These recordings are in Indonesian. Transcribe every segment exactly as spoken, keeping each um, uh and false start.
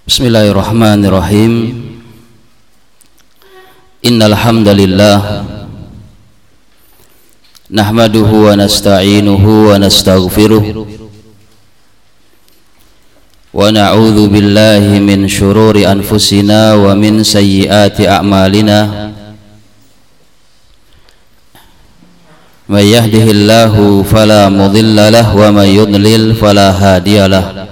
Bismillahirrahmanirrahim. Innal hamdalillah nahmaduhu wa nasta'inuhu wa nastaghfiruh wa na'udzu billahi min syururi anfusina wa min sayyiati a'malina. May yahdihillahu fala mudilla lahu wa may yudlil fala hadiyalah.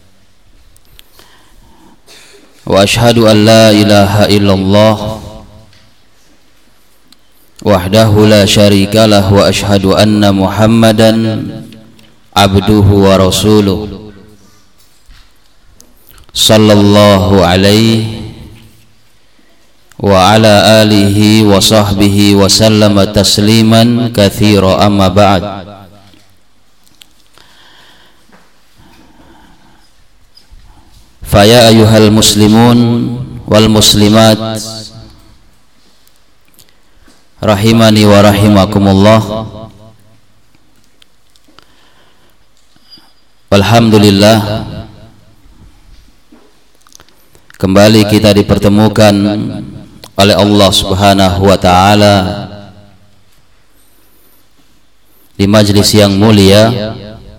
Wa ashhadu an la ilaha illallah wahdahu la syarika lah wa ashhadu anna Muhammadan abduhu wa rasuluh sallallahu alaihi wa ala alihi wa sahbihi wa sallama tasliman katsira, amma ba'd. Faya ayuhal muslimun wal muslimat rahimani wa rahimakumullah. Alhamdulillah, kembali kita dipertemukan oleh Allah Subhanahu wa ta'ala di majlis yang mulia,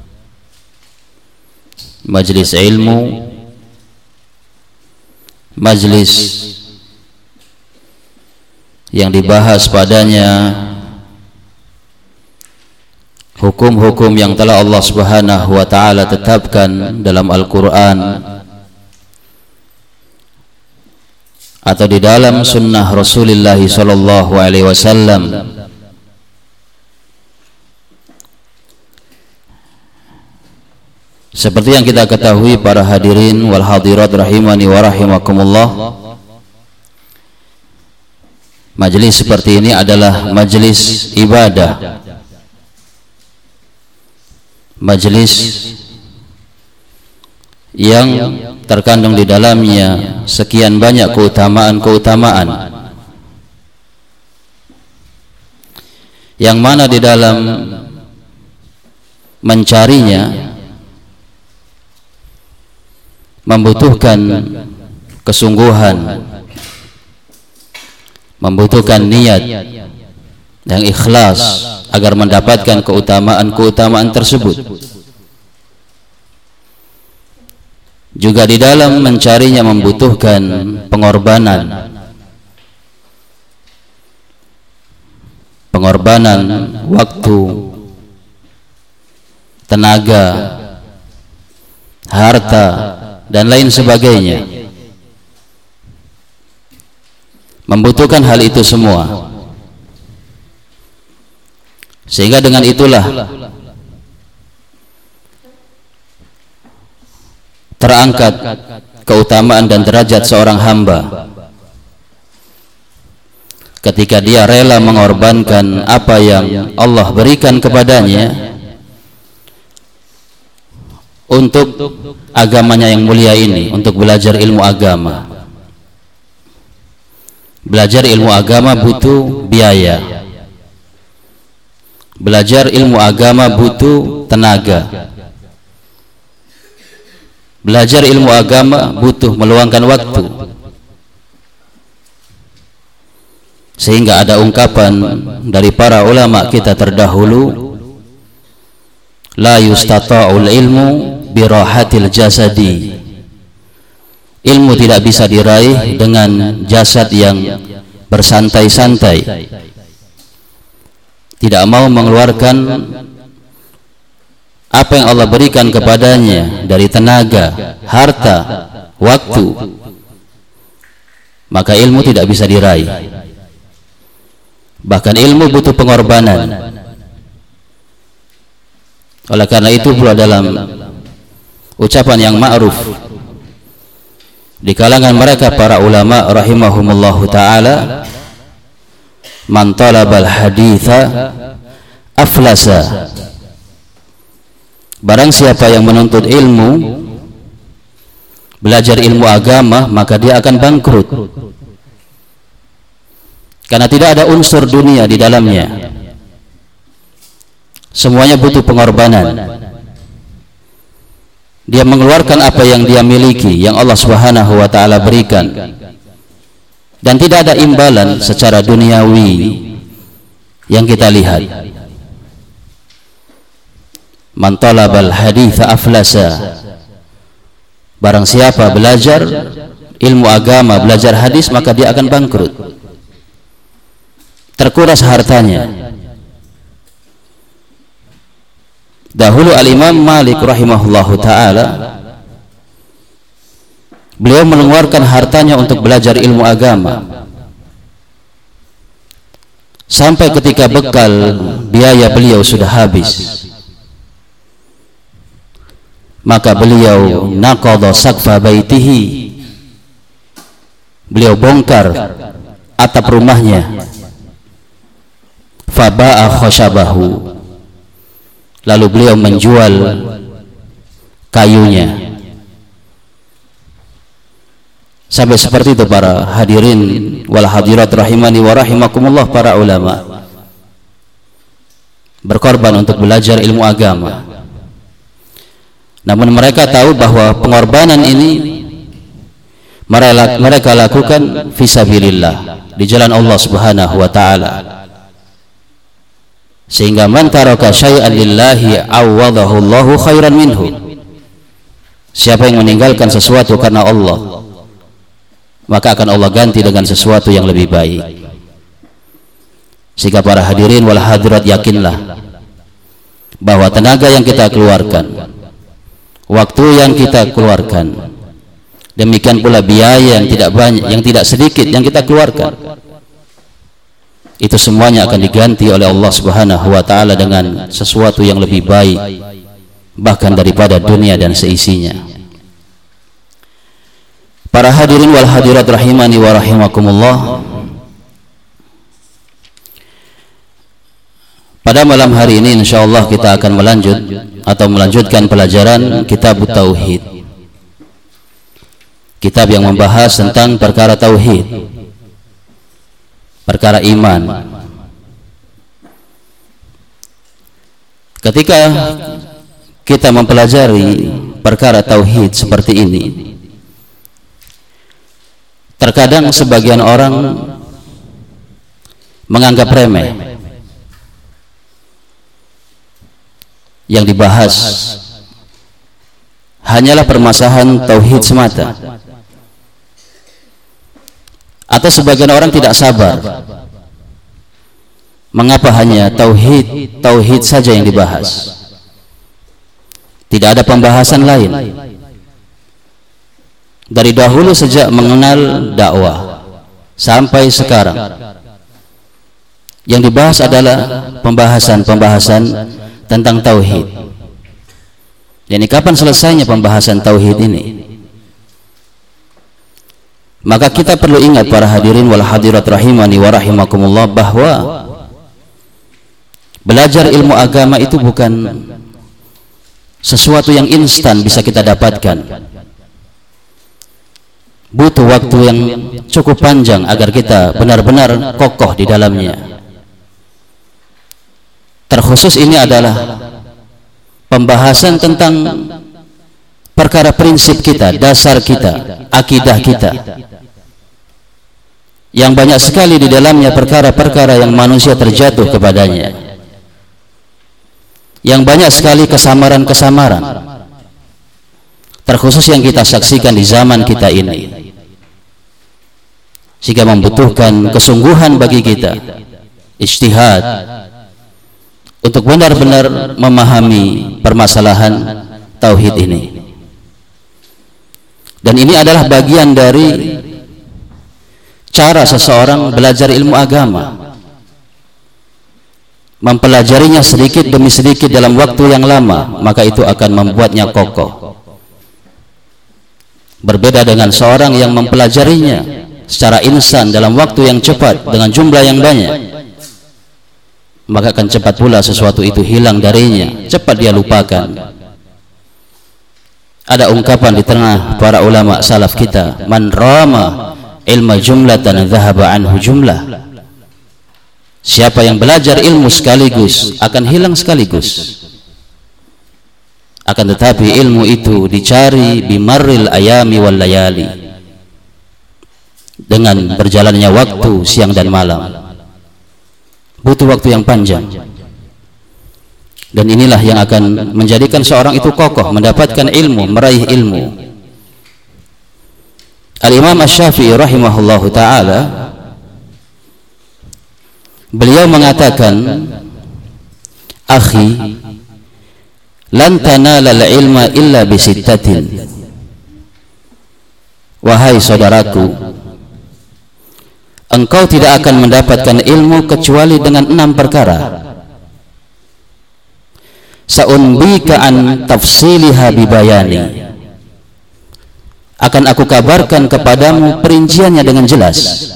majlis ilmu, majlis yang dibahas padanya hukum-hukum yang telah Allah Subhanahu wa ta'ala tetapkan dalam Al-Quran atau di dalam sunnah Rasulullah sallallahu alaihi wasallam. Seperti yang kita ketahui para hadirin wal hadirat rahimani wa rahimakumullah, majelis seperti ini adalah majelis ibadah, majelis yang terkandung di dalamnya sekian banyak keutamaan-keutamaan, yang mana di dalam mencarinya membutuhkan kesungguhan, membutuhkan niat yang ikhlas agar mendapatkan keutamaan-keutamaan tersebut. Juga di dalam mencarinya membutuhkan pengorbanan, pengorbanan waktu, tenaga, harta, dan lain sebagainya. Membutuhkan hal itu semua, sehingga dengan itulah terangkat keutamaan dan derajat seorang hamba ketika dia rela mengorbankan apa yang Allah berikan kepadanya untuk agamanya yang mulia ini, untuk belajar ilmu agama. Belajar ilmu agama butuh biaya. Belajar ilmu agama butuh tenaga. Belajar ilmu agama butuh meluangkan waktu. Sehingga ada ungkapan dari para ulama kita terdahulu, la yustata'ul ilmu birahatil jasadi. Ilmu tidak bisa diraih dengan jasad yang bersantai-santai, tidak mau mengeluarkan apa yang Allah berikan kepadanya dari tenaga, harta, waktu, maka ilmu tidak bisa diraih. Bahkan ilmu butuh pengorbanan. Oleh karena itu pula dalam ucapan yang ma'ruf di kalangan mereka para ulama rahimahumullahu ta'ala, man talabal haditha aflasa. Barang siapa yang menuntut ilmu, belajar ilmu agama, maka dia akan bangkrut, karena tidak ada unsur dunia di dalamnya. Semuanya butuh pengorbanan. dia mengeluarkan apa yang dia miliki, yang Allah Subhanahu wa taala berikan, dan tidak ada imbalan secara duniawi yang kita lihat. Man talabal haditha aflasa, barang siapa belajar ilmu agama, belajar hadis, maka dia akan bangkrut, terkuras hartanya. Dahulu Al-Imam Malik rahimahullahu ta'ala, beliau mengeluarkan hartanya untuk belajar ilmu agama, sampai ketika bekal biaya beliau sudah habis, maka beliau naqadha saqfa baitihi, beliau bongkar atap rumahnya, faba'a khashabahu, lalu beliau menjual kayunya. Sampai seperti itu para hadirin wal hadirat rahimani wa rahimakumullah, para ulama berkorban untuk belajar ilmu agama. Namun mereka tahu bahwa pengorbanan ini mereka lakukan fisabilillah, di jalan Allah Subhanahu wa taala. Sehingga man taraka syai'an lillahi awadahu Allahu khairan minhu. Siapa yang meninggalkan sesuatu karena Allah, maka akan Allah ganti dengan sesuatu yang lebih baik. Sehingga para hadirin wal hadirat, yakinlah bahwa tenaga yang kita keluarkan, waktu yang kita keluarkan, demikian pula biaya yang tidak banyak, yang tidak sedikit yang kita keluarkan, itu semuanya akan diganti oleh Allah Subhanahu wa taala dengan sesuatu yang lebih baik bahkan daripada dunia dan seisinya. Para hadirin wal hadirat rahimani wa rahimakumullah, pada malam hari ini insyaallah kita akan melanjut atau melanjutkan pelajaran Kitab Tauhid, kitab yang membahas tentang perkara tauhid, perkara iman. Ketika kita mempelajari perkara tauhid seperti ini, terkadang sebagian orang menganggap remeh yang dibahas hanyalah permasalahan tauhid semata. Atau sebagian orang tidak sabar, mengapa hanya tauhid tauhid saja yang dibahas, tidak ada pembahasan lain. Dari dahulu sejak mengenal dakwah sampai sekarang, yang dibahas adalah pembahasan-pembahasan tentang tauhid. Jadi kapan selesainya pembahasan tauhid ini? Maka kita perlu ingat para hadirin wal hadirat rahimani wa rahimakumullah, bahwa belajar ilmu agama itu bukan sesuatu yang instan bisa kita dapatkan. Butuh waktu yang cukup panjang agar kita benar-benar kokoh di dalamnya. Terkhusus ini adalah pembahasan tentang perkara prinsip kita, dasar kita, akidah kita, yang banyak sekali di dalamnya perkara-perkara yang manusia terjatuh kepadanya, yang banyak sekali kesamaran-kesamaran, terkhusus yang kita saksikan di zaman kita ini, sehingga membutuhkan kesungguhan bagi kita, ijtihad, untuk benar-benar memahami permasalahan tauhid ini. Dan ini adalah bagian dari cara seseorang belajar ilmu agama, mempelajarinya sedikit demi sedikit dalam waktu yang lama, maka itu akan membuatnya kokoh. Berbeda dengan seorang yang mempelajarinya secara instan dalam waktu yang cepat dengan jumlah yang banyak, maka akan cepat pula sesuatu itu hilang darinya, cepat dia lupakan. Ada ungkapan di tengah para ulama salaf kita, man rama ilma jumlatan dhahaba anhu jumlah. Siapa yang belajar ilmu sekaligus akan hilang sekaligus. akan tetapi ilmu itu dicari bimarril ayami wal layali, dengan berjalannya waktu siang dan malam, butuh waktu yang panjang. Dan inilah yang akan menjadikan seorang itu kokoh mendapatkan ilmu, meraih ilmu. Al-Imam Asy-Syafi'i rahimahullahu ta'ala, beliau mengatakan, akhi, lan tanalal ilma illa bisittatin. Wahai saudaraku, engkau tidak akan mendapatkan ilmu kecuali dengan enam perkara. Sa'unbika an tafsiliha bibayani, akan aku kabarkan kepadamu perinciannya dengan jelas.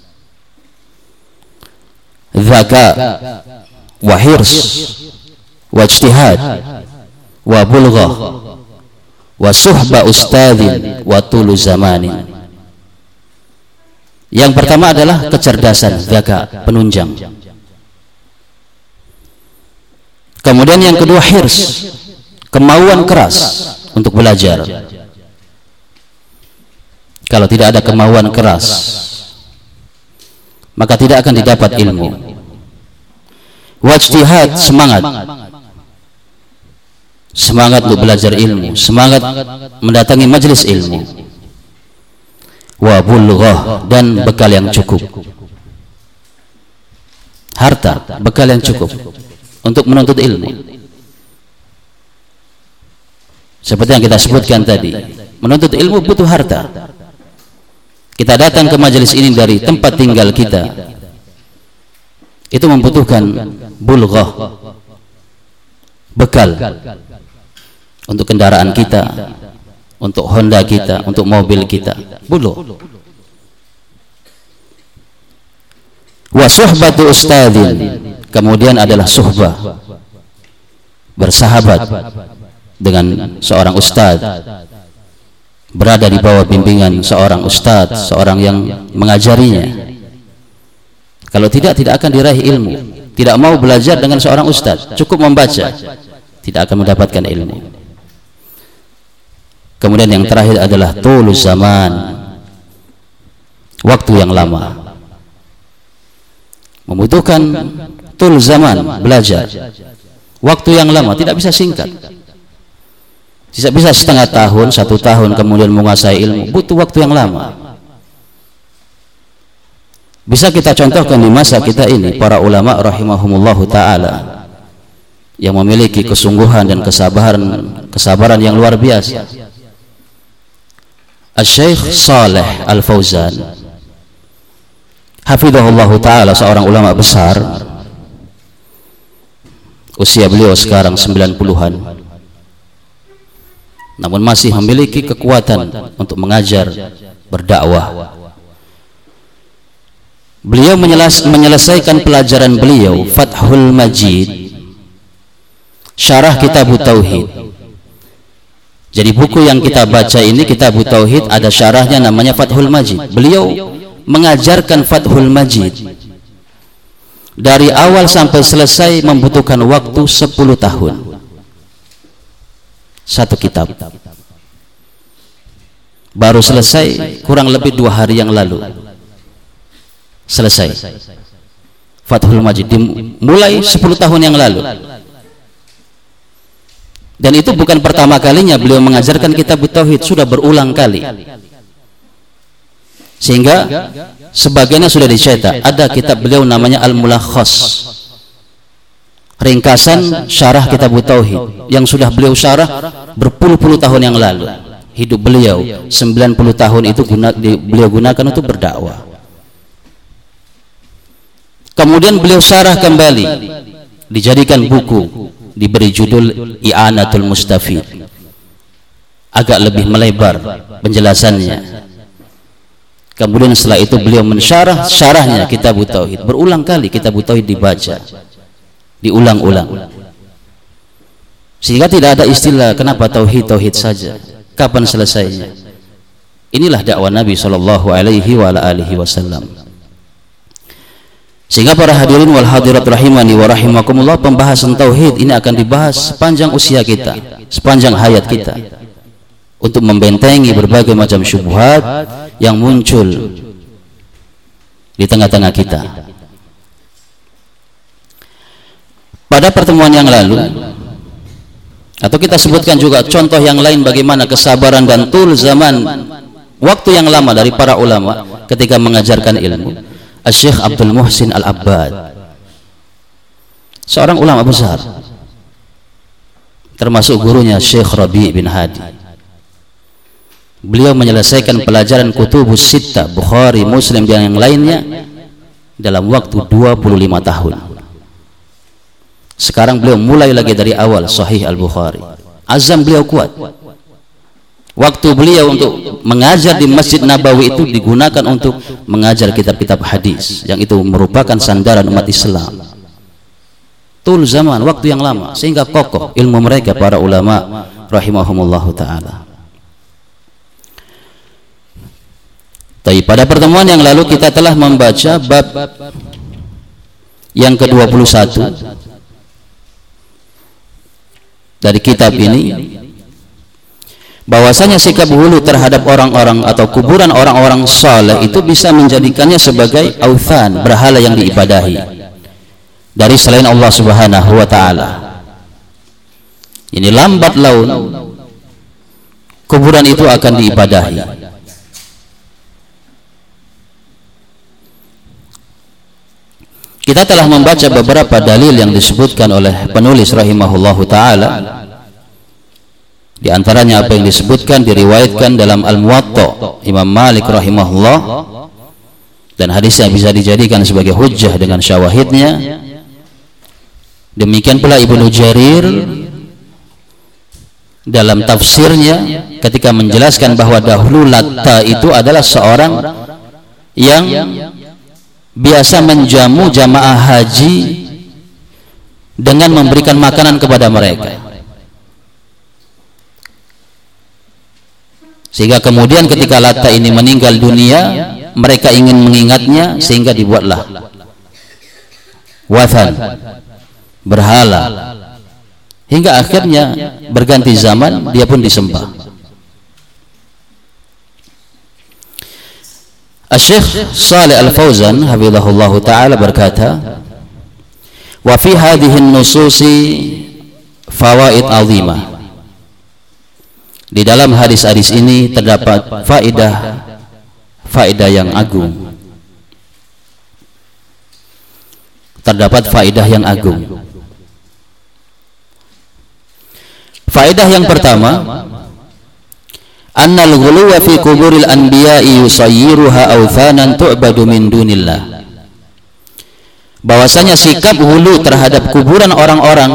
Dzaka wa hirs wa ijtihad wa bulghah wa suhba ustadzin wa tulu zamanin. Yang pertama adalah kecerdasan, dzaka, penunjang. Kemudian yang kedua hirs, kemauan keras untuk belajar. Kalau tidak ada kemauan keras, maka tidak akan didapat ilmu. Wajtihad, semangat, semangat untuk belajar ilmu, semangat mendatangi majelis ilmu. Wa bulghah, dan bekal yang cukup, harta, bekal yang cukup untuk menuntut ilmu. Seperti yang kita sebutkan tadi, menuntut ilmu butuh harta. Kita datang ke majelis ini dari tempat tinggal kita, itu membutuhkan bulghah, bekal untuk kendaraan kita, untuk Honda kita, untuk mobil kita, bulghah. Wa suhbatu ustadzin, kemudian adalah suhbah, bersahabat dengan seorang ustadz, berada di bawah bimbingan seorang ustadz, seorang yang mengajarinya. Kalau tidak, tidak akan diraih ilmu. Tidak mau belajar dengan seorang ustadz, cukup membaca, tidak akan mendapatkan ilmu. Kemudian yang terakhir adalah tulus zaman, waktu yang lama. Membutuhkan tul zaman, belajar, waktu yang lama, tidak bisa singkat, tidak bisa setengah tahun, satu tahun kemudian menguasai ilmu, butuh waktu yang lama. Bisa kita contohkan di masa kita ini, para ulama rahimahumullahu ta'ala yang memiliki kesungguhan dan kesabaran kesabaran yang luar biasa. Asy-Syaikh Shalih Al-Fauzan hafidhahullahu ta'ala, seorang ulama besar, usia beliau sekarang sembilan puluhan, namun masih memiliki kekuatan untuk mengajar, berdakwah. Beliau menyeles menyelesaikan pelajaran beliau Fathul Majid, syarah Kitabut Tauhid. Jadi buku yang kita baca ini Kitabut Tauhid, ada syarahnya namanya Fathul Majid. Beliau mengajarkan Fathul Majid dari awal sampai selesai membutuhkan waktu sepuluh tahun, satu kitab. Baru selesai kurang lebih dua hari yang lalu selesai Fathul Majid, dimulai sepuluh tahun yang lalu. Dan itu bukan pertama kalinya beliau mengajarkan Kitabut Tauhid, sudah berulang kali. Sehingga sebagiannya sudah dicetak. Ada kitab beliau namanya Al-Mulakhas, ringkasan syarah Kitabut Tauhid, yang sudah beliau syarah berpuluh-puluh tahun yang lalu. Hidup beliau sembilan puluh tahun itu guna, di, beliau gunakan untuk berdakwah. Kemudian beliau syarah kembali, dijadikan buku, diberi judul I'anatul Mustafid, agak lebih melebar penjelasannya. Kemudian setelah itu beliau mensyarah syarahnya Kitabut Tauhid, berulang kali Kitabut Tauhid dibaca, diulang-ulang, sehingga tidak ada istilah kenapa tauhid tauhid saja, kapan selesainya. Inilah dakwah Nabi Shallallahu Alaihi Wasallam. Sehingga para hadirin wal hadirat rahimani wa rahimakumullah, pembahasan tauhid ini akan dibahas sepanjang usia kita. sepanjang hayat kita untuk membentengi berbagai macam syubhat yang muncul di tengah-tengah kita. Pada pertemuan yang lalu, atau kita sebutkan juga contoh yang lain bagaimana kesabaran dan tul zaman waktu yang lama dari para ulama ketika mengajarkan ilmu. Syekh Abdul Muhsin Al-Abbad, seorang ulama besar, termasuk gurunya Syekh Rabi' bin Hadi. Beliau menyelesaikan pelajaran Kutubus Sittah, Bukhari, Muslim dan yang lainnya dalam waktu dua puluh lima tahun. Sekarang beliau mulai lagi dari awal Sahih Al-Bukhari. Azam beliau kuat. Waktu beliau untuk mengajar di Masjid Nabawi itu digunakan untuk mengajar kitab-kitab hadis, yang itu merupakan sandaran umat Islam. Tul zaman, waktu yang lama, sehingga kokoh ilmu mereka para ulama rahimahumullahu ta'ala. Tapi pada pertemuan yang lalu kita telah membaca bab yang ke dua puluh satu dari kitab ini, bahwasanya sikap hulu terhadap orang-orang atau kuburan orang-orang saleh itu bisa menjadikannya sebagai authan, berhala yang diibadahi dari selain Allah Subhanahu wa taala. Ini lambat laun kuburan itu akan diibadahi. Kita telah membaca beberapa dalil yang disebutkan oleh penulis rahimahullahu ta'ala. Di antaranya apa yang disebutkan, diriwayatkan dalam Al-Muwatta Imam Malik rahimahullah, dan hadisnya bisa dijadikan sebagai hujjah dengan syawahidnya. Demikian pula Ibnu Jarir dalam tafsirnya ketika menjelaskan bahwa dahulu Latta itu adalah seorang yang biasa menjamu jamaah haji dengan memberikan makanan kepada mereka, sehingga kemudian ketika Latta ini meninggal dunia, mereka ingin mengingatnya sehingga dibuatlah wathan, berhala, hingga akhirnya berganti zaman dia pun disembah. Syekh Shalih Al-Fauzan hafizahullah taala berkata, wa fi hadhihi an-nususi fawaid azimah. Di dalam hadis-hadis ini terdapat faedah faedah yang agung. Terdapat faedah yang agung. Faedah yang pertama, annal ghuluwa fi kuburil anbiya'i yusayyiruha awthanan tu'badu min dunillah. Bahwasanya sikap hulu terhadap kuburan orang-orang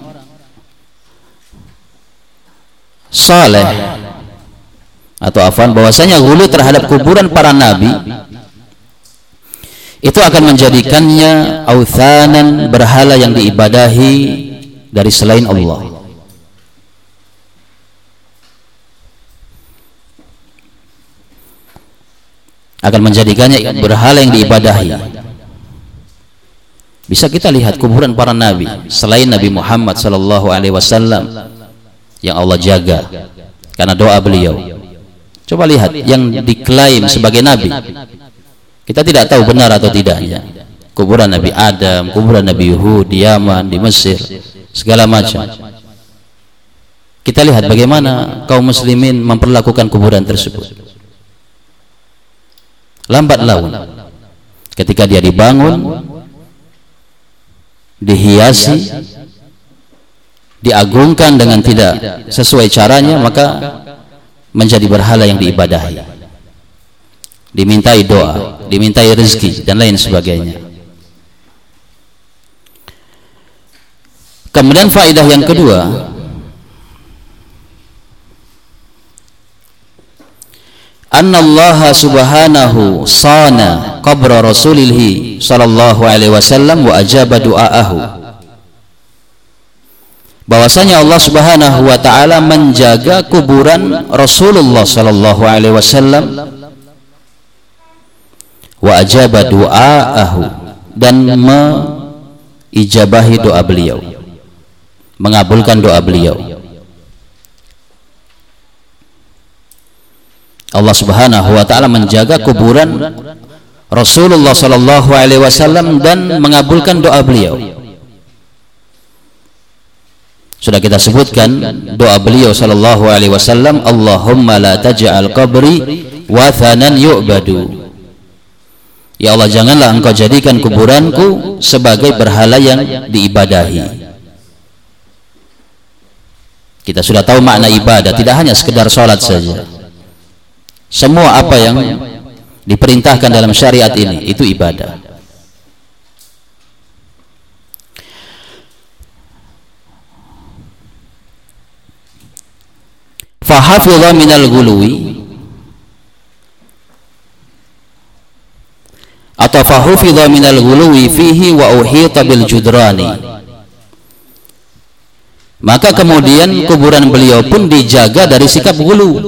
saleh, atau afwan, bahwasanya hulu terhadap kuburan para nabi itu akan menjadikannya awthanan, berhala yang diibadahi dari selain Allah. Akan menjadikannya berhala yang diibadahi. Bisa kita lihat kuburan para nabi selain Nabi Muhammad sallallahu alaihi wasallam yang Allah jaga karena doa beliau. Coba lihat yang diklaim sebagai nabi, kita tidak tahu benar atau tidaknya. Kuburan Nabi Adam, kuburan Nabi Hud di Yaman, di Mesir, segala macam. Kita lihat bagaimana kaum muslimin memperlakukan kuburan tersebut. Lambat laun ketika dia dibangun, dihiasi, diagungkan dengan tidak sesuai caranya, maka menjadi berhala yang diibadahi, dimintai doa, dimintai rezeki dan lain sebagainya. Kemudian faedah yang kedua, anna Allah subhanahu sana qabra rasulilhi sallallahu alaihi wasallam wa ajaba du'aahu. Bahwasanya Allah subhanahu wa ta'ala menjaga kuburan Rasulullah sallallahu alaihi wasallam wa ajaba du'aahu, dan mengijabahi doa beliau, mengabulkan doa beliau. Allah Subhanahu wa taala menjaga kuburan Rasulullah sallallahu alaihi wasallam dan mengabulkan doa beliau. Sudah kita sebutkan doa beliau sallallahu alaihi wasallam, Allahumma la taj'al qabri wathanan yu'badu. Ya Allah, janganlah engkau jadikan kuburanku sebagai berhala yang diibadahi. Kita sudah tahu makna ibadah, tidak hanya sekedar sholat saja. Semua apa yang diperintahkan dalam syariat ini itu ibadah. Fahafidha minal ghuluwi atau fahufidha minal ghuluwi fihi wa uhita bil judrani. Maka kemudian kuburan beliau pun dijaga dari sikap ghulu,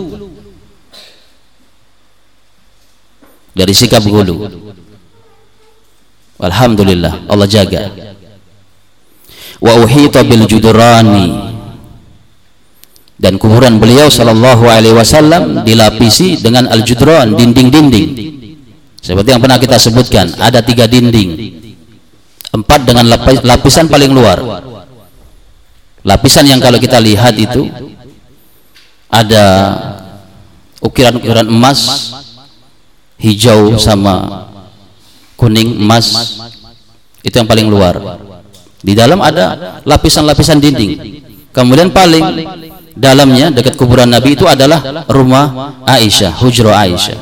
dari sikap ghulu. Alhamdulillah, Allah jaga. Wa uhita bil judrani, dan kuburan beliau sallallahu alaihi wasallam dilapisi dengan al-judran, dinding-dinding. Seperti yang pernah kita sebutkan, ada tiga dinding, empat dengan lapis, lapisan paling luar. Lapisan yang kalau kita lihat itu ada ukiran-ukiran emas, hijau sama kuning emas, itu yang paling luar. Di dalam ada lapisan-lapisan dinding. Kemudian paling dalamnya dekat kuburan Nabi itu adalah rumah Aisyah, hujra Aisyah,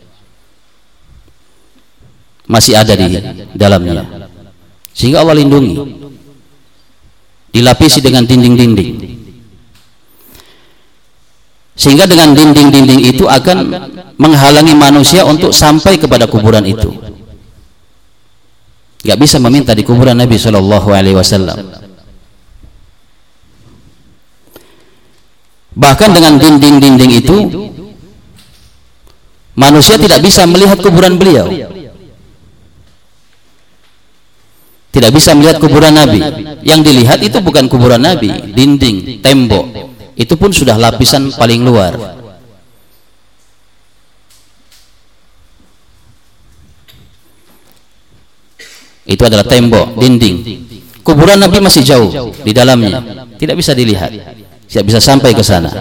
masih ada di dalamnya, sehingga Allah lindungi, dilapisi dengan dinding-dinding, sehingga dengan dinding-dinding itu akan menghalangi manusia untuk sampai kepada kuburan itu. Gak bisa meminta di kuburan Nabi Shallallahu Alaihi Wasallam. Bahkan dengan dinding-dinding itu manusia tidak bisa melihat kuburan beliau, tidak bisa melihat kuburan Nabi. Yang dilihat itu bukan kuburan Nabi, dinding, tembok, itu pun sudah lapisan paling luar. Itu adalah tembok, dinding. Kuburan Nabi masih jauh di dalamnya, tidak bisa dilihat, tidak bisa sampai ke sana.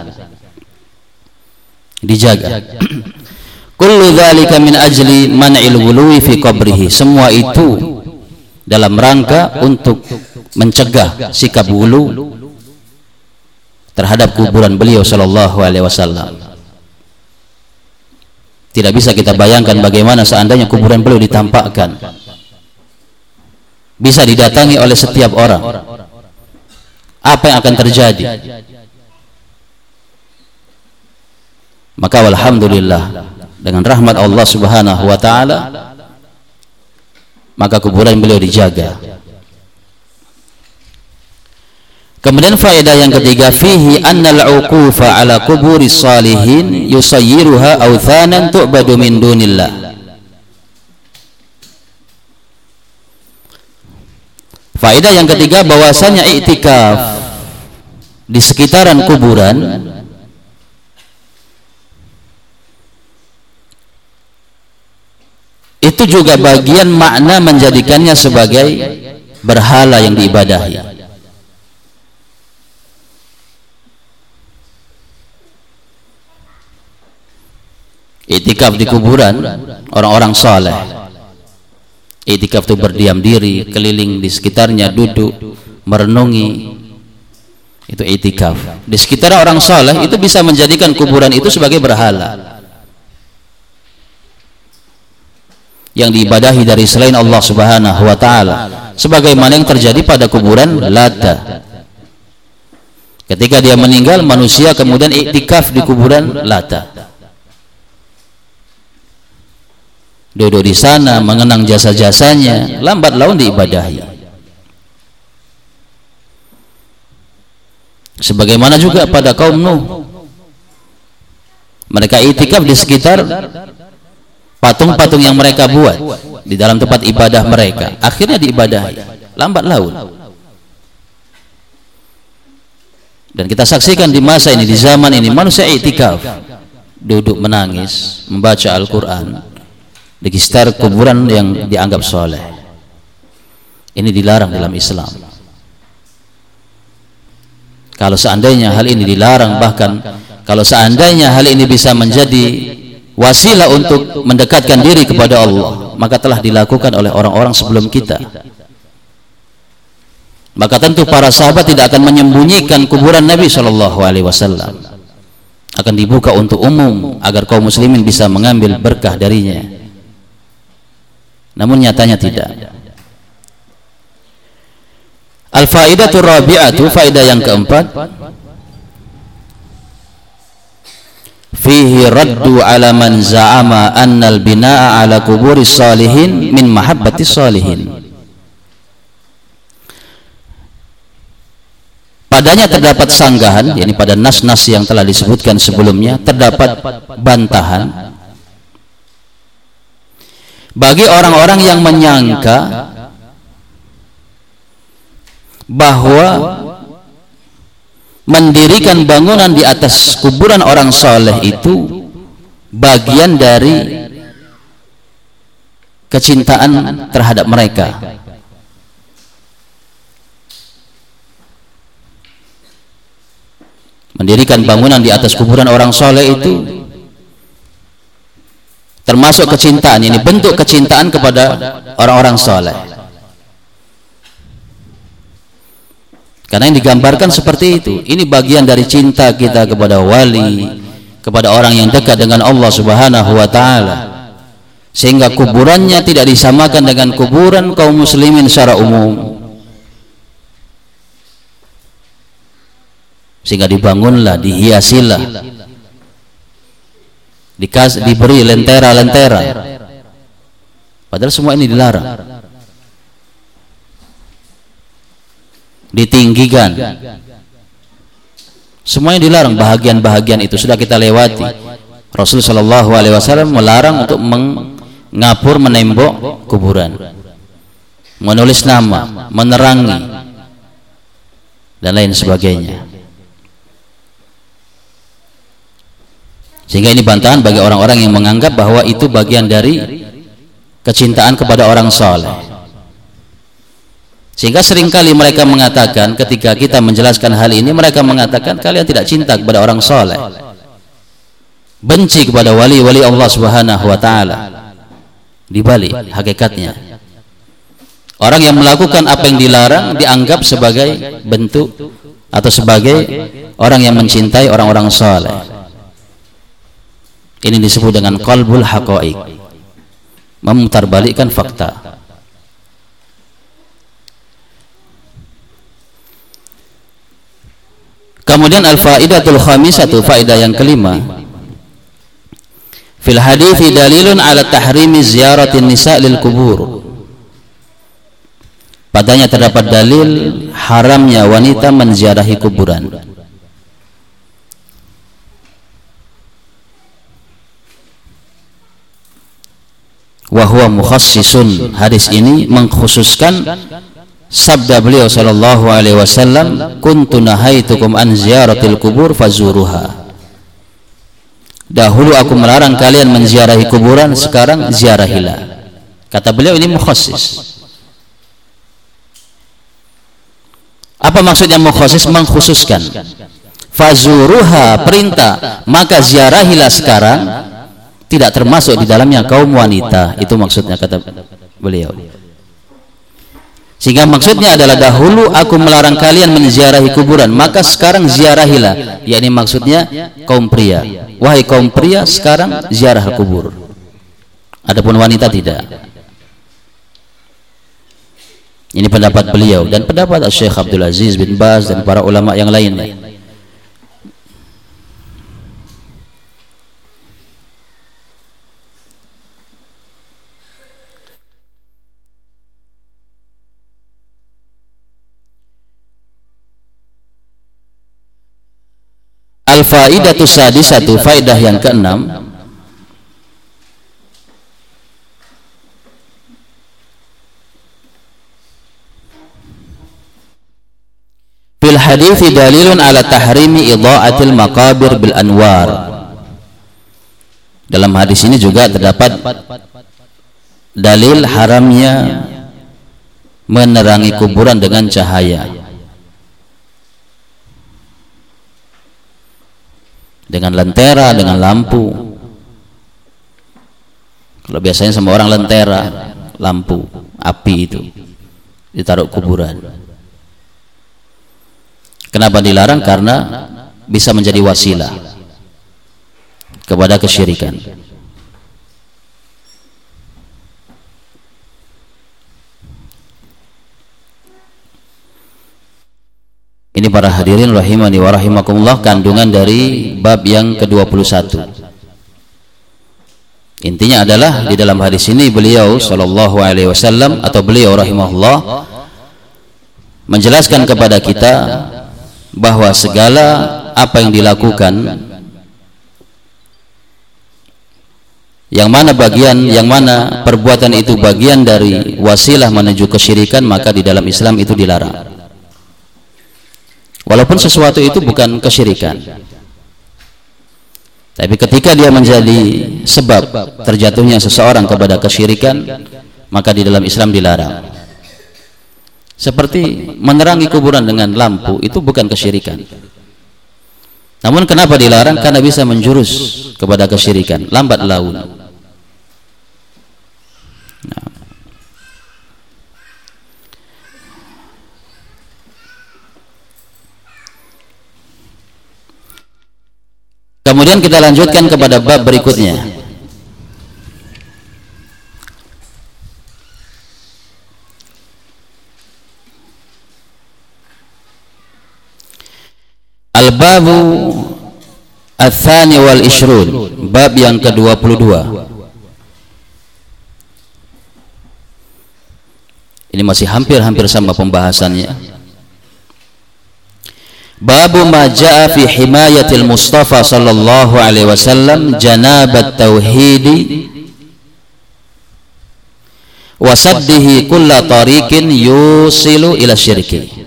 Dijaga. Kullu dzalika min ajli man'il ghuluwi fi qabrihi. Semua itu dalam rangka untuk mencegah sikap ghulu terhadap kuburan beliau sallallahu alaihi wasallam. Tidak bisa kita bayangkan bagaimana seandainya kuburan beliau ditampakkan, bisa didatangi oleh setiap orang, apa yang akan terjadi? Maka alhamdulillah, dengan rahmat Allah Subhanahu wa taala, maka kuburan beliau dijaga. Kemudian faedah yang ketiga, fihi annal uqufa ala kuburi salihin yusayyiruha awthanan tu'badu min dunillah. Faedah yang ketiga, bahwasanya iktikaf di sekitaran kuburan itu juga bagian makna menjadikannya sebagai berhala yang diibadahi. Iktikaf di kuburan orang-orang saleh. Iktikaf itu berdiam diri, keliling di sekitarnya, duduk, merenungi. Itu iktikaf. Di sekitar orang saleh itu bisa menjadikan kuburan itu sebagai berhala yang diibadahi dari selain Allah Subhanahu wa taala, sebagaimana yang terjadi pada kuburan Lata. Ketika dia meninggal, manusia kemudian iktikaf di kuburan Lata, duduk di sana mengenang jasa-jasanya, lambat laun diibadahi. Sebagaimana juga pada kaum Nuh, mereka iktikaf di sekitar patung-patung yang mereka buat di dalam tempat ibadah mereka, akhirnya diibadahi lambat laun. Dan kita saksikan di masa ini, di zaman ini, manusia iktikaf duduk menangis, membaca Al-Quran di sekitar kuburan yang dianggap soleh. Ini dilarang dalam Islam. Kalau seandainya hal ini dilarang, bahkan kalau seandainya hal ini bisa menjadi wasilah untuk mendekatkan diri kepada Allah, maka telah dilakukan oleh orang-orang sebelum kita. Maka tentu para sahabat tidak akan menyembunyikan kuburan Nabi shallallahu alaihi wasallam. Akan dibuka untuk umum agar kaum muslimin bisa mengambil berkah darinya. Namun nyatanya tidak. Al-faidatu rabi'atu, faedah yang keempat, fihi raddu ala man za'ama annal bina'a ala kuburis salihin min mahabbatis salihin. Padanya terdapat sanggahan, yakni pada nas-nas yang telah disebutkan sebelumnya, terdapat bantahan bagi orang-orang yang menyangka bahwa mendirikan bangunan di atas kuburan orang soleh itu bagian dari kecintaan terhadap mereka. Mendirikan bangunan di atas kuburan orang soleh itu termasuk kecintaan, ini bentuk kecintaan kepada orang-orang soleh. Karena yang digambarkan seperti itu. Ini bagian dari cinta kita kepada wali, kepada orang yang dekat dengan Allah Subhanahu wa taala. Sehingga kuburannya tidak disamakan dengan kuburan kaum muslimin secara umum. Sehingga dibangunlah, dihiasilah, dikas, diberi lentera-lentera. Padahal semua ini dilarang. Ditinggikan, semuanya dilarang. Bahagian-bahagian itu sudah kita lewati. Rasul Shallallahu Alaihi Wasallam melarang untuk mengapur menembok kuburan, menulis nama, menerangi, dan lain sebagainya. Sehingga ini bantahan bagi orang-orang yang menganggap bahwa itu bagian dari kecintaan kepada orang soleh. Sehingga seringkali mereka mengatakan, ketika kita menjelaskan hal ini, mereka mengatakan kalian tidak cinta kepada orang soleh, benci kepada wali-wali Allah Subhanahu wa taala. Di balik hakikatnya, orang yang melakukan apa yang dilarang dianggap sebagai bentuk atau sebagai orang yang mencintai orang-orang soleh. Ini disebut dengan qalbul haqaiq, memutarbalikkan fakta. Kemudian al-faidatul khamisatu, faedah yang kelima, fil hadithi dalilun ala tahrimi ziyaratin nisa' lil kubur. Padanya terdapat dalil haramnya wanita menziarahi kuburan. Wa huwa mukhassisun, hadis ini mengkhususkan sabda beliau sallallahu alaihi wasallam, kuntu nahaitukum an ziyaratil kubur fazuruha. Dahulu aku melarang kalian menziarahi kuburan, sekarang ziarahilah. Kata beliau ini mukhassis. Apa maksudnya mukhassis? Mengkhususkan. Fazuruha perintah, maka ziarahilah sekarang, tidak termasuk di dalamnya kaum wanita. Itu maksudnya kata beliau. Sehingga maksudnya adalah dahulu aku melarang kalian menziarahi kuburan, maka sekarang ziarahilah. Yakni maksudnya kaum pria. Wahai kaum pria, sekarang ziarah kubur. Adapun wanita tidak. Ini pendapat beliau dan pendapat Syekh Abdul Aziz bin Baz dan para ulama yang lainnya. Al-faidatu sadisatu, faedah yang keenam, fil hadithi dalilun ala tahrimi idha'atil maqabir bil anwar. Dalam hadis ini juga terdapat dalil haramnya menerangi kuburan dengan cahaya, dengan lentera, dengan lampu. Kalau biasanya sama orang lentera, lampu, api itu ditaruh kuburan. Kenapa dilarang? Karena bisa menjadi wasilah kepada kesyirikan. Ini para hadirin rahimani wa rahimakumullah, kandungan dari bab yang ke dua puluh satu. Intinya adalah di dalam hadis ini beliau sallallahu alaihi wasallam atau beliau rahimahullah menjelaskan kepada kita bahwa segala apa yang dilakukan, yang mana bagian, yang mana perbuatan itu bagian dari wasilah menuju kesyirikan, maka di dalam Islam itu dilarang. Walaupun sesuatu itu bukan kesyirikan, tapi ketika dia menjadi sebab terjatuhnya seseorang kepada kesyirikan, maka di dalam Islam dilarang. Seperti menerangi kuburan dengan lampu, itu bukan kesyirikan. Namun kenapa dilarang? Karena bisa menjurus kepada kesyirikan, lambat laun. Nah. Kemudian kita lanjutkan kepada bab berikutnya. Al-babu ats-tsani wal ishrun, bab yang ke dua puluh dua. Ini masih hampir-hampir sama pembahasannya. Babu ma jaa fi himayatil Mustafa sallallahu alaihi wasallam janabat tauhidi wa saddihi kulla tariqin yusilu ila syirki.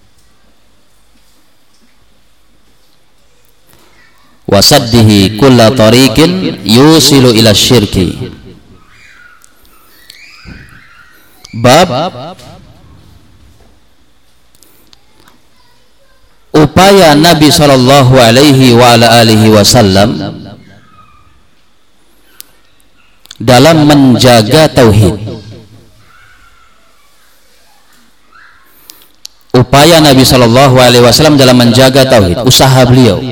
Wasaddihi kulla tariqin yusilu ila syirki. Bab upaya Nabi sallallahu alaihi wa ala alihi wasallam dalam menjaga tauhid. Upaya Nabi sallallahu alaihi wasallam dalam menjaga tauhid, usaha beliau.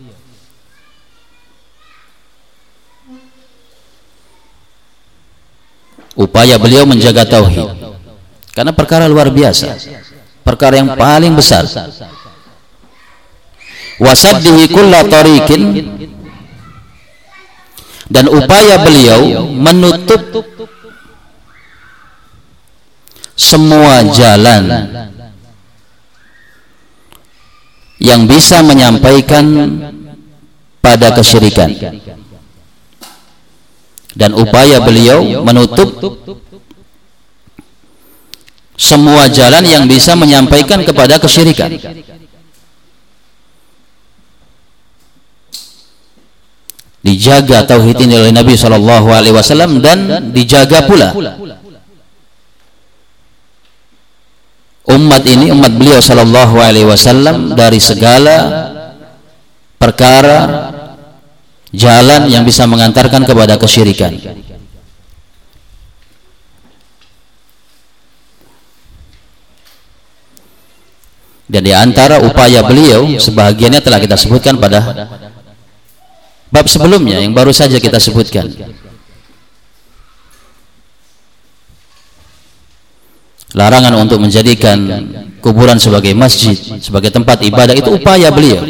Upaya beliau menjaga tauhid, karena perkara luar biasa, perkara yang paling besar. Wasaddihi kulla tariqin, dan upaya beliau menutup semua jalan yang bisa menyampaikan pada kesyirikan. Dan upaya beliau menutup semua jalan yang bisa menyampaikan kepada kesyirikan. Dijaga tauhid ini oleh Nabi sallallahu alaihi wasallam, dan dijaga pula umat ini, umat beliau sallallahu alaihi wasallam, dari segala perkara jalan yang bisa mengantarkan kepada kesyirikan. Dan di antara upaya beliau, sebahagiannya telah kita sebutkan pada bab sebelumnya yang baru saja kita sebutkan. Larangan untuk menjadikan kuburan sebagai masjid, sebagai tempat ibadah, itu upaya beliau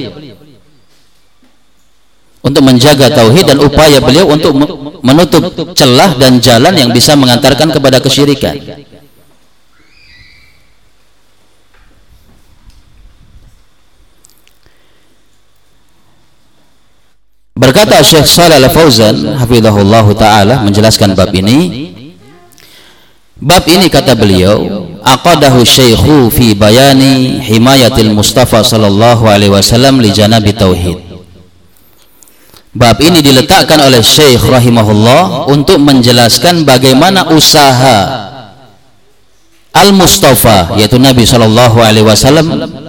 untuk menjaga tauhid, dan upaya beliau untuk menutup celah dan jalan yang bisa mengantarkan kepada kesyirikan. Berkata Syekh Shalih Al-Fauzan hafizahullahu taala menjelaskan bab ini. Bab ini, kata beliau, aqadahu syaikhu fi bayani himayatil Mustafa sallallahu alaihi wasallam li janabi tauhid. Bab ini diletakkan oleh Syekh rahimahullah untuk menjelaskan bagaimana usaha Al-Mustafa, yaitu Nabi shallallahu alaihi wasallam,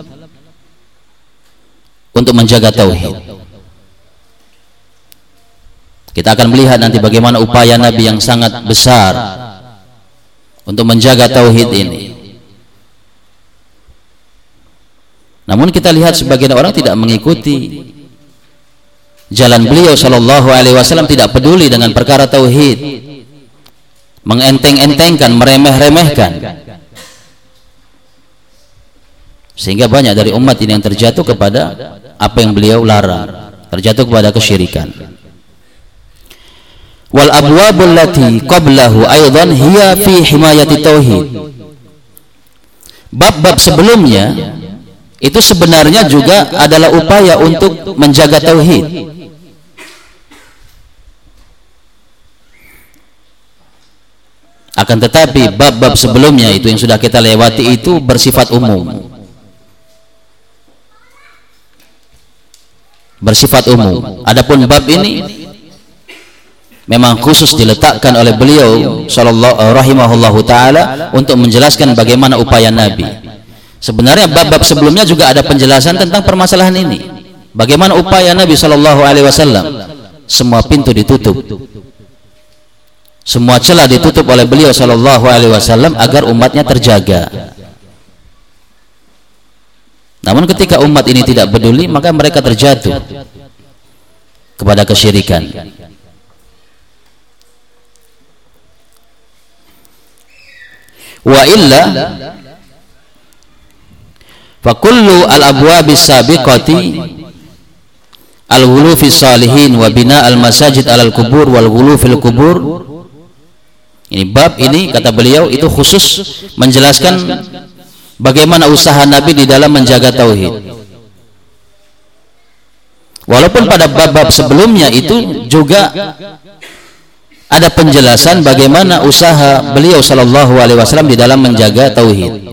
untuk menjaga tauhid. Kita akan melihat nanti bagaimana upaya Nabi yang sangat besar untuk menjaga tauhid ini. Namun kita lihat sebagian orang tidak mengikuti jalan beliau sallallahu alaihi wasallam, tidak peduli dengan perkara tauhid, mengenteng-entengkan, meremeh-remehkan, sehingga banyak dari umat ini yang terjatuh kepada apa yang beliau larang, terjatuh kepada kesyirikan. Wal abwabul lati qablahu aidan hiya fi himayati tauhid. Bab-bab sebelumnya itu sebenarnya juga adalah upaya untuk menjaga tauhid. Akan tetapi bab-bab sebelumnya itu yang sudah kita lewati itu bersifat umum, bersifat umum. Adapun bab ini memang khusus diletakkan oleh beliau sallallahu rahimahullahu taala untuk menjelaskan bagaimana upaya Nabi. Sebenarnya bab-bab sebelumnya juga ada penjelasan tentang permasalahan ini, bagaimana upaya Nabi sallallahu alaihi wasallam. Semua pintu ditutup, semua celah ditutup oleh beliau sallallahu alaihi wasallam agar umatnya terjaga. Namun ketika umat ini tidak peduli, maka mereka terjatuh kepada kesyirikan. Wa illa fa kullu al-abwabis sabiqati al-ghulu fi salihin wa bina al-masajid alal kubur wal ghulu fil kubur. Ini bab ini kata beliau itu khusus menjelaskan bagaimana usaha Nabi di dalam menjaga tauhid. Walaupun pada bab-bab sebelumnya itu juga ada penjelasan bagaimana usaha beliau sallallahu alaihi wasallam di dalam menjaga tauhid.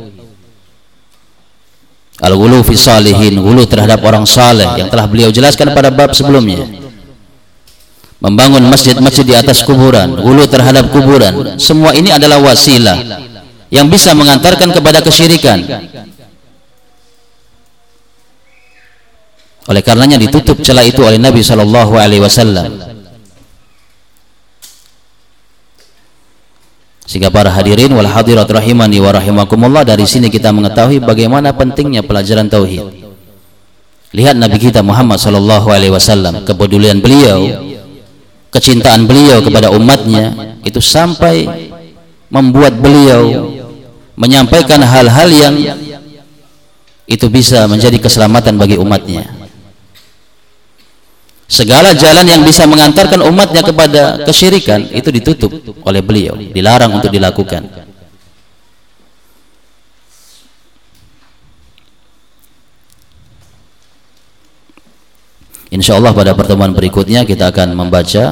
Al-ghulu fi salihin, ghulu terhadap orang saleh yang telah beliau jelaskan pada bab sebelumnya. Membangun masjid-masjid di atas kuburan, ghulu terhadap kuburan, semua ini adalah wasilah yang bisa mengantarkan kepada kesyirikan. Oleh karenanya ditutup celah itu oleh Nabi sallallahu alaihi wasallam. Sehingga para hadirin wal hadirat rahimani wa rahimakumullah, dari sini kita mengetahui bagaimana pentingnya pelajaran tauhid. Lihat Nabi kita Muhammad sallallahu alaihi wasallam, kepedulian beliau, kecintaan beliau kepada umatnya itu sampai membuat beliau menyampaikan hal-hal yang itu bisa menjadi keselamatan bagi umatnya. Segala jalan yang bisa mengantarkan umatnya kepada kesyirikan itu ditutup oleh beliau, dilarang untuk dilakukan. Insyaallah pada pertemuan berikutnya kita akan membaca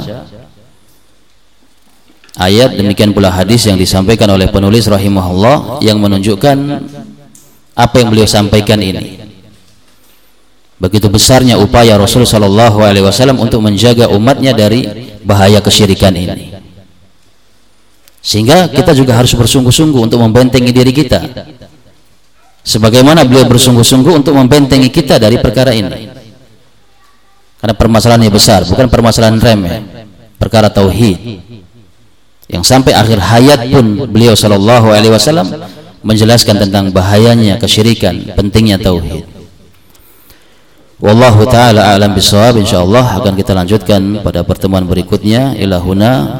ayat, demikian pula hadis yang disampaikan oleh penulis rahimahullah yang menunjukkan apa yang beliau sampaikan ini. Begitu besarnya upaya Rasul sallallahu alaihi wasallam untuk menjaga umatnya dari bahaya kesyirikan ini. Sehingga kita juga harus bersungguh-sungguh untuk membentengi diri kita, sebagaimana beliau bersungguh-sungguh untuk membentengi kita dari perkara ini. Karena permasalahannya besar, bukan permasalahan remeh, perkara tauhid yang sampai akhir hayat pun beliau sallallahu alaihi wasallam menjelaskan tentang bahayanya kesyirikan, pentingnya tauhid. Wallahu ta'ala a'lam bishawab. Insyaallah akan kita lanjutkan pada pertemuan berikutnya. Ilahuna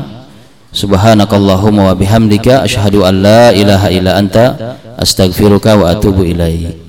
subhanakallahumma wa bihamdika asyhadu an la ilaha illa anta astaghfiruka wa atubu ilaik.